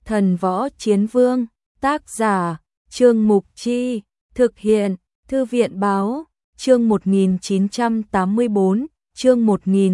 Thần Võ Chiến Vương, tác giả, Trương Mục Chi, thực hiện, Thư viện Báo, chương 1984, chương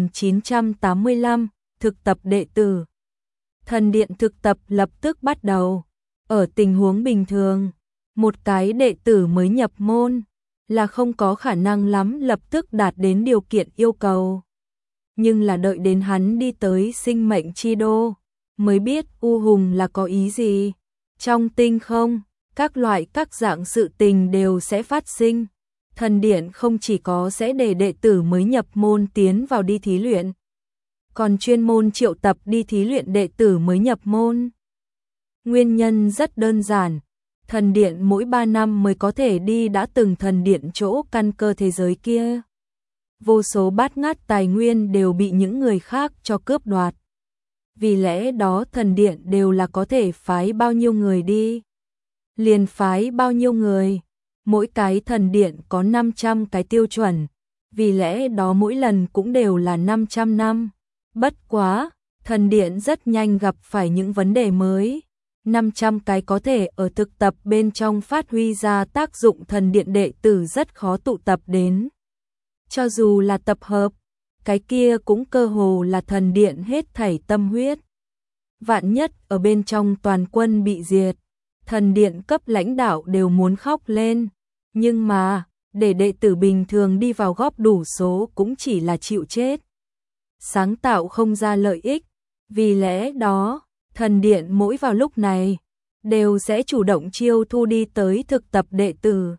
1985, thực tập đệ tử. Thần điện thực tập lập tức bắt đầu. Ở tình huống bình thường, một cái đệ tử mới nhập môn là không có khả năng lắm lập tức đạt đến điều kiện yêu cầu. Nhưng là đợi đến hắn đi tới sinh mệnh chi đô, mới biết U Hùng là có ý gì. Trong tinh không, các loại các dạng sự tình đều sẽ phát sinh. Thần điện không chỉ có sẽ để đệ tử mới nhập môn tiến vào đi thí luyện, còn chuyên môn triệu tập đi thí luyện đệ tử mới nhập môn. Nguyên nhân rất đơn giản, thần điện mỗi 3 năm mới có thể đi đã từng thần điện chỗ căn cơ thế giới kia. Vô số bát ngát tài nguyên đều bị những người khác cho cướp đoạt. Vì lẽ đó thần điện đều là có thể phái bao nhiêu người đi, liền phái bao nhiêu người. Mỗi cái thần điện có 500 cái tiêu chuẩn, vì lẽ đó mỗi lần cũng đều là 500 năm. Bất quá, thần điện rất nhanh gặp phải những vấn đề mới. 500 cái có thể ở thực tập bên trong phát huy ra tác dụng thần điện đệ tử rất khó tụ tập đến. Cho dù là tập hợp, cái kia cũng cơ hồ là thần điện hết thảy tâm huyết. Vạn nhất ở bên trong toàn quân bị diệt, thần điện cấp lãnh đạo đều muốn khóc lên. Nhưng mà, để đệ tử bình thường đi vào góp đủ số cũng chỉ là chịu chết. Sáng tạo không ra lợi ích, vì lẽ đó, thần điện mỗi vào lúc này, đều sẽ chủ động chiêu thu đi tới thực tập đệ tử.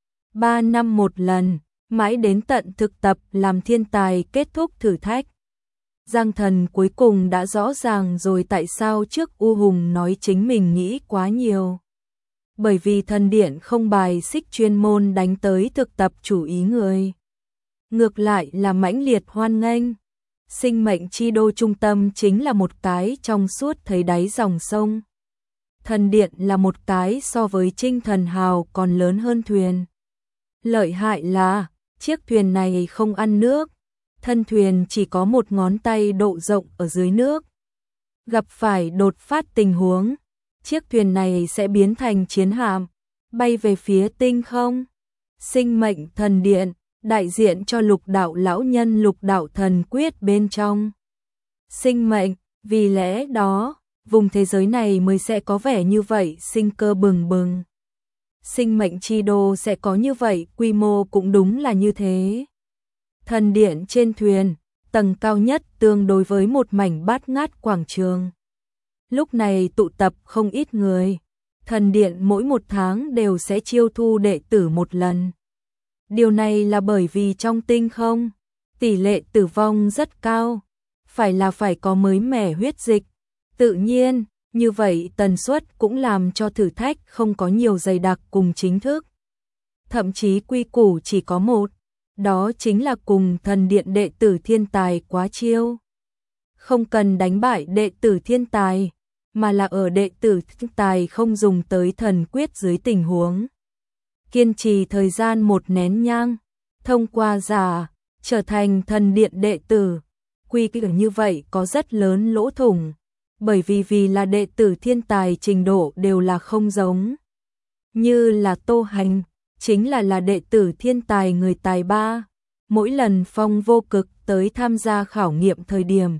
3 năm một lần, mãi đến tận thực tập làm thiên tài kết thúc thử thách. Giang Thần cuối cùng đã rõ ràng rồi tại sao trước U Hùng nói chính mình nghĩ quá nhiều. Bởi vì thần điện không bài xích chuyên môn đánh tới thực tập chủ ý người. Ngược lại là mãnh liệt hoan nghênh. Sinh mệnh chi đô trung tâm chính là một cái trong suốt thấy đáy dòng sông. Thần điện là một cái so với Trinh Thần Hào còn lớn hơn thuyền. Lợi hại là, chiếc thuyền này không ăn nước. Thân thuyền chỉ có một ngón tay độ rộng ở dưới nước. Gặp phải đột phát tình huống, chiếc thuyền này sẽ biến thành chiến hạm, bay về phía tinh không. Sinh mệnh thần điện, đại diện cho lục đạo lão nhân lục đạo thần quyết bên trong. Sinh mệnh, vì lẽ đó, vùng thế giới này mới sẽ có vẻ như vậy sinh cơ bừng bừng. Sinh mệnh chi đô sẽ có như vậy, quy mô cũng đúng là như thế. Thần điện trên thuyền, tầng cao nhất tương đối với một mảnh bát ngát quảng trường. Lúc này tụ tập không ít người. Thần điện mỗi một tháng đều sẽ chiêu thu đệ tử một lần. Điều này là bởi vì trong tinh không, tỷ lệ tử vong rất cao. Phải có mới mẻ huyết dịch. Tự nhiên, như vậy tần suất cũng làm cho thử thách không có nhiều dày đặc cùng chính thức. Thậm chí quy củ chỉ có một. Đó chính là cùng thần điện đệ tử thiên tài quá chiêu. Không cần đánh bại đệ tử thiên tài, mà là ở đệ tử thiên tài không dùng tới thần quyết dưới tình huống. Kiên trì thời gian một nén nhang, thông qua giả, trở thành thần điện đệ tử. Quy củ như vậy có rất lớn lỗ thủng, bởi vì là đệ tử thiên tài trình độ đều là không giống. Như là Tô Hành, chính là đệ tử thiên tài người tài ba. Mỗi lần Phong Vô Cực tới tham gia khảo nghiệm thời điểm,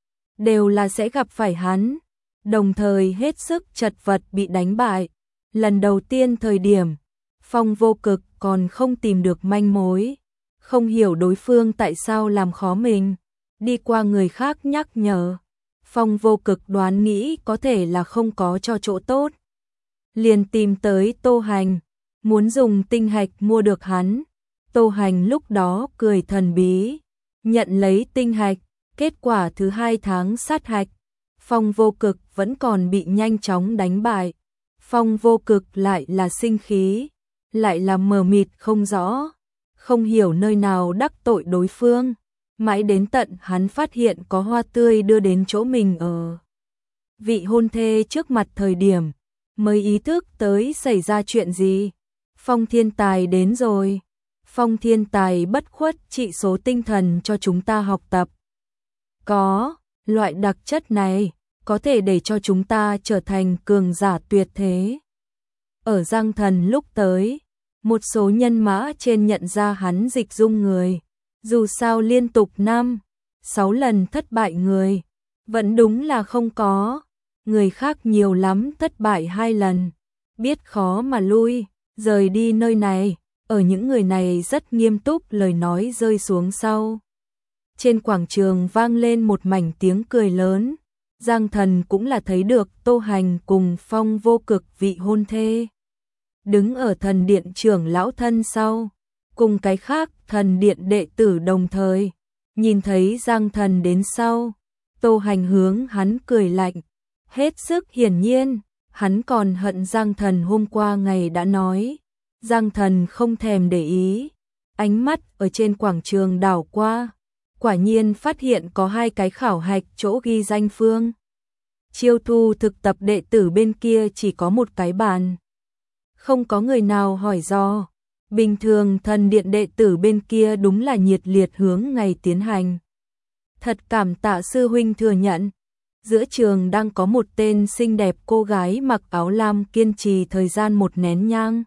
đều là sẽ gặp phải hắn, đồng thời hết sức chật vật bị đánh bại. Lần đầu tiên thời điểm, Phong Vô Cực còn không tìm được manh mối, không hiểu đối phương tại sao làm khó mình. Đi qua người khác nhắc nhở, Phong Vô Cực đoán nghĩ có thể là không có cho chỗ tốt. Liền tìm tới Tô Hành, muốn dùng tinh hạch mua được hắn. Tô Hành lúc đó cười thần bí, nhận lấy tinh hạch, kết quả thứ 2 tháng sát hạch, Phong Vô Cực vẫn còn bị nhanh chóng đánh bại. Phong Vô Cực lại là sinh khí, lại là mờ mịt không rõ, không hiểu nơi nào đắc tội đối phương, mãi đến tận hắn phát hiện có hoa tươi đưa đến chỗ mình ở. Vị hôn thê trước mặt thời điểm, mới ý thức tới xảy ra chuyện gì. Phong thiên tài đến rồi. Phong thiên tài bất khuất trị số tinh thần cho chúng ta học tập. Có, loại đặc chất này, có thể để cho chúng ta trở thành cường giả tuyệt thế. Ở Giang Thần lúc tới, một số nhân mã trên nhận ra hắn dịch dung người, dù sao liên tục 5-6 lần thất bại người, vẫn đúng là không có, người khác nhiều lắm thất bại 2 lần, biết khó mà lui, rời đi nơi này. Ở những người này rất nghiêm túc lời nói rơi xuống sau. Trên quảng trường vang lên một mảnh tiếng cười lớn, Giang Thần cũng là thấy được Tô Hành cùng Phong Vô Cực vị hôn thê. Đứng ở thần điện trưởng lão thân sau, cùng cái khác thần điện đệ tử đồng thời, nhìn thấy Giang Thần đến sau, Tô Hành hướng hắn cười lạnh, hết sức hiển nhiên, hắn còn hận Giang Thần hôm qua ngày đã nói. Giang Thần không thèm để ý, ánh mắt ở trên quảng trường đảo qua, quả nhiên phát hiện có 2 cái khảo hạch chỗ ghi danh phương. Chiêu thu thực tập đệ tử bên kia chỉ có một cái bàn. Không có người nào hỏi do, bình thường thần điện đệ tử bên kia đúng là nhiệt liệt hướng ngày tiến hành. Thật cảm tạ sư huynh thừa nhận, giữa trường đang có một tên xinh đẹp cô gái mặc áo lam kiên trì thời gian một nén nhang.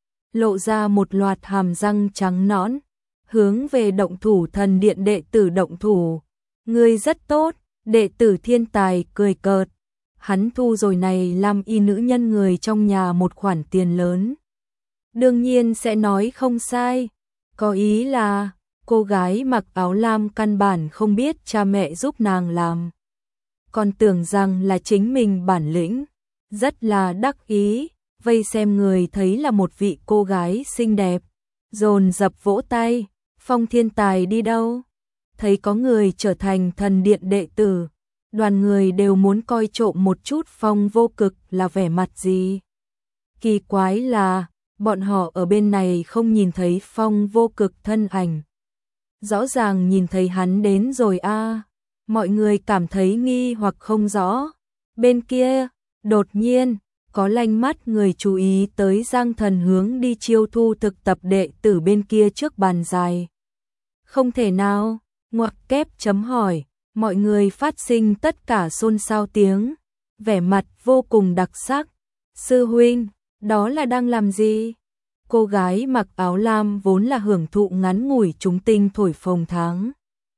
Lộ ra một loạt hàm răng trắng nõn, hướng về động thủ thần điện đệ tử động thủ. Ngươi rất tốt, đệ tử thiên tài cười cợt. Hắn thu rồi này làm y nữ nhân người trong nhà một khoản tiền lớn. Đương nhiên sẽ nói không sai, có ý là cô gái mặc áo lam căn bản không biết cha mẹ giúp nàng làm. Còn tưởng rằng là chính mình bản lĩnh, rất là đắc ý. Vây xem người thấy là một vị cô gái xinh đẹp, dồn dập vỗ tay, Phong thiên tài đi đâu? Thấy có người trở thành thần điện đệ tử, đoàn người đều muốn coi trộm một chút Phong Vô Cực là vẻ mặt gì. Kỳ quái là, bọn họ ở bên này không nhìn thấy Phong Vô Cực thân ảnh. Rõ ràng nhìn thấy hắn đến rồi a. Mọi người cảm thấy nghi hoặc không rõ. Bên kia, đột nhiên có lanh mắt người chú ý tới Giang Thần hướng đi chiêu thu thực tập đệ tử bên kia trước bàn dài. Không thể nào, ngoặc kép chấm hỏi, mọi người phát sinh tất cả xôn xao tiếng, vẻ mặt vô cùng đặc sắc. Sư huynh, đó là đang làm gì? Cô gái mặc áo lam vốn là hưởng thụ ngắn ngủi chúng tinh thổi phồng tháng.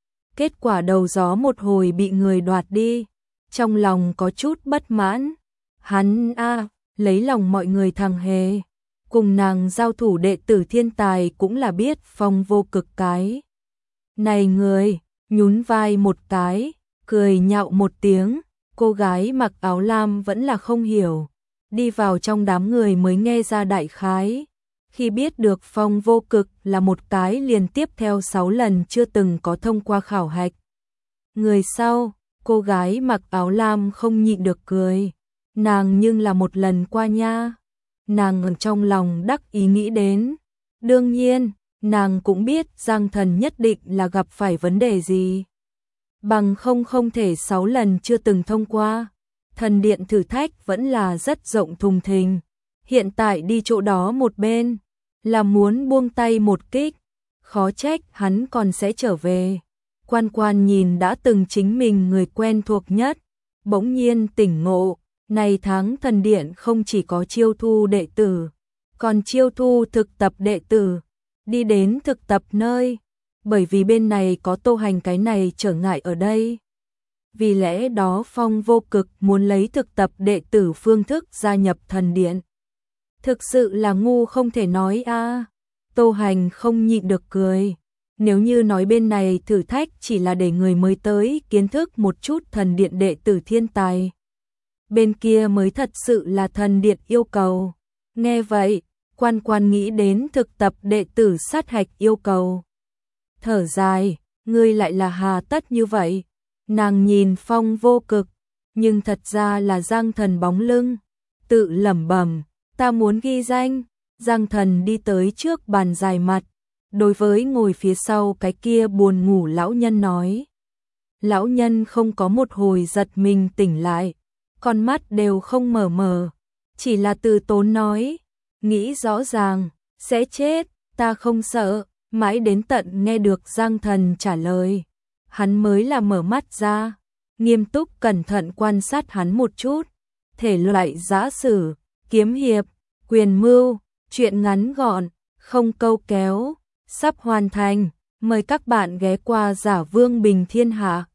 Kết quả đầu gió một hồi bị người đoạt đi, trong lòng có chút bất mãn. Hắn lấy lòng mọi người thằng hề, cùng nàng giao thủ đệ tử thiên tài cũng là biết Phong Vô Cực cái. Này người, nhún vai một cái, cười nhạo một tiếng, cô gái mặc áo lam vẫn là không hiểu, đi vào trong đám người mới nghe ra đại khái. Khi biết được Phong Vô Cực là một cái liền tiếp theo 6 lần chưa từng có thông qua khảo hạch. Người sau, cô gái mặc áo lam không nhịn được cười. Nàng nhưng là một lần qua nha. Nàng ở trong lòng đắc ý nghĩ đến. Đương nhiên, nàng cũng biết Giang Thần nhất định là gặp phải vấn đề gì. Bằng không thể 6 lần chưa từng thông qua. Thần điện thử thách vẫn là rất rộng thùng thình. Hiện tại đi chỗ đó một bên, là muốn buông tay một kích. Khó trách hắn còn sẽ trở về. Quan Quan nhìn đã từng chính mình người quen thuộc nhất. Bỗng nhiên tỉnh ngộ. Này tháng thần điện không chỉ có chiêu thu đệ tử, còn chiêu thu thực tập đệ tử, đi đến thực tập nơi, bởi vì bên này có Tô Hành cái này trở ngại ở đây. Vì lẽ đó Phong Vô Cực muốn lấy thực tập đệ tử phương thức gia nhập thần điện. Thực sự là ngu không thể nói a. Tô Hành không nhịn được cười. Nếu như nói bên này thử thách chỉ là để người mới tới kiến thức một chút thần điện đệ tử thiên tài, bên kia mới thật sự là thần điện yêu cầu. Nghe vậy, Quan Quan nghĩ đến thực tập đệ tử sát hạch yêu cầu. Thở dài, ngươi lại là hà tất như vậy. Nàng nhìn Phong Vô Cực, nhưng thật ra là Giang Thần bóng lưng, tự lẩm bẩm, ta muốn ghi danh. Giang Thần đi tới trước bàn dài mặt, đối với ngồi phía sau cái kia buồn ngủ lão nhân nói. Lão nhân không có một hồi giật mình tỉnh lại, con mắt đều không mở, chỉ là từ tốn nói, nghĩ rõ ràng, sẽ chết, ta không sợ. Mãi đến tận nghe được Giang Thần trả lời, hắn mới là mở mắt ra, nghiêm túc cẩn thận quan sát hắn một chút. Thể loại giã sử, kiếm hiệp, quyền mưu, truyện ngắn gọn, không câu kéo, sắp hoàn thành. Mời các bạn ghé qua Giả Vương Bình Thiên Hạ.